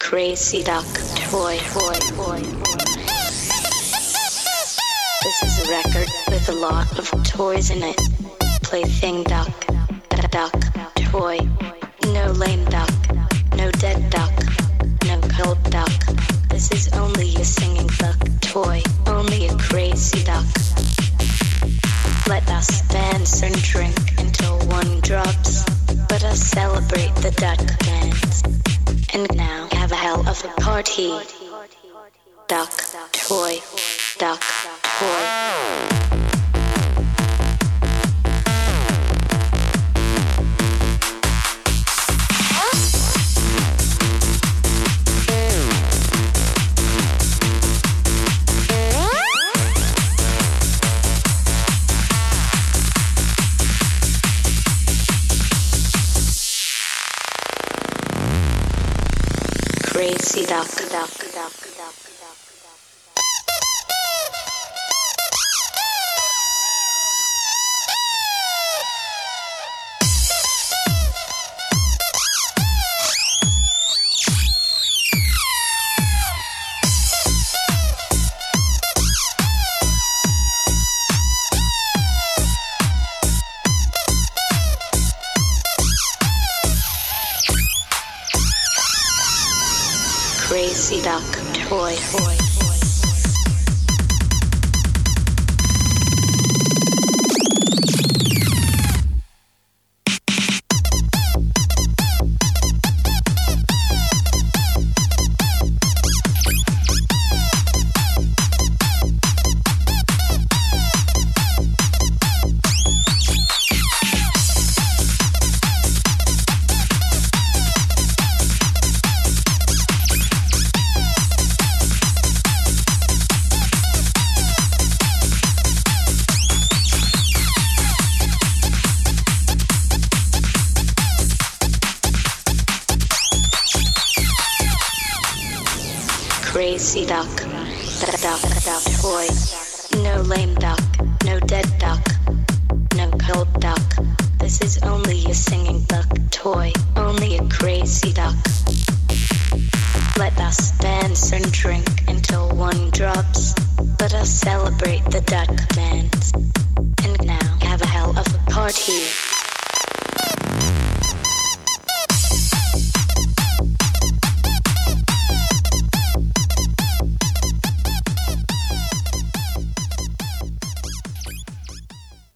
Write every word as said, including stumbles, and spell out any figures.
crazy duck toy, toy, toy. This is a record with a lot of toys in it. Plaything duck, duck, toy. No lame duck, no dead duck, no cold duck. This is only a singing duck toy, only a crazy duck. Let us dance and drink until one drops. Let us celebrate the duck dance. And now have a hell of a party. Duck, toy, duck, toy. Crazy duck, duck, duck, duck, duck. Crazy duck, toy, toy. Crazy duck, duck, duck, duck, toy. No lame duck, no dead duck, no cold duck. This is only a singing duck toy, only a crazy duck. Let us dance and drink until one drops. Let us celebrate the duck dance. And now have a hell of a party.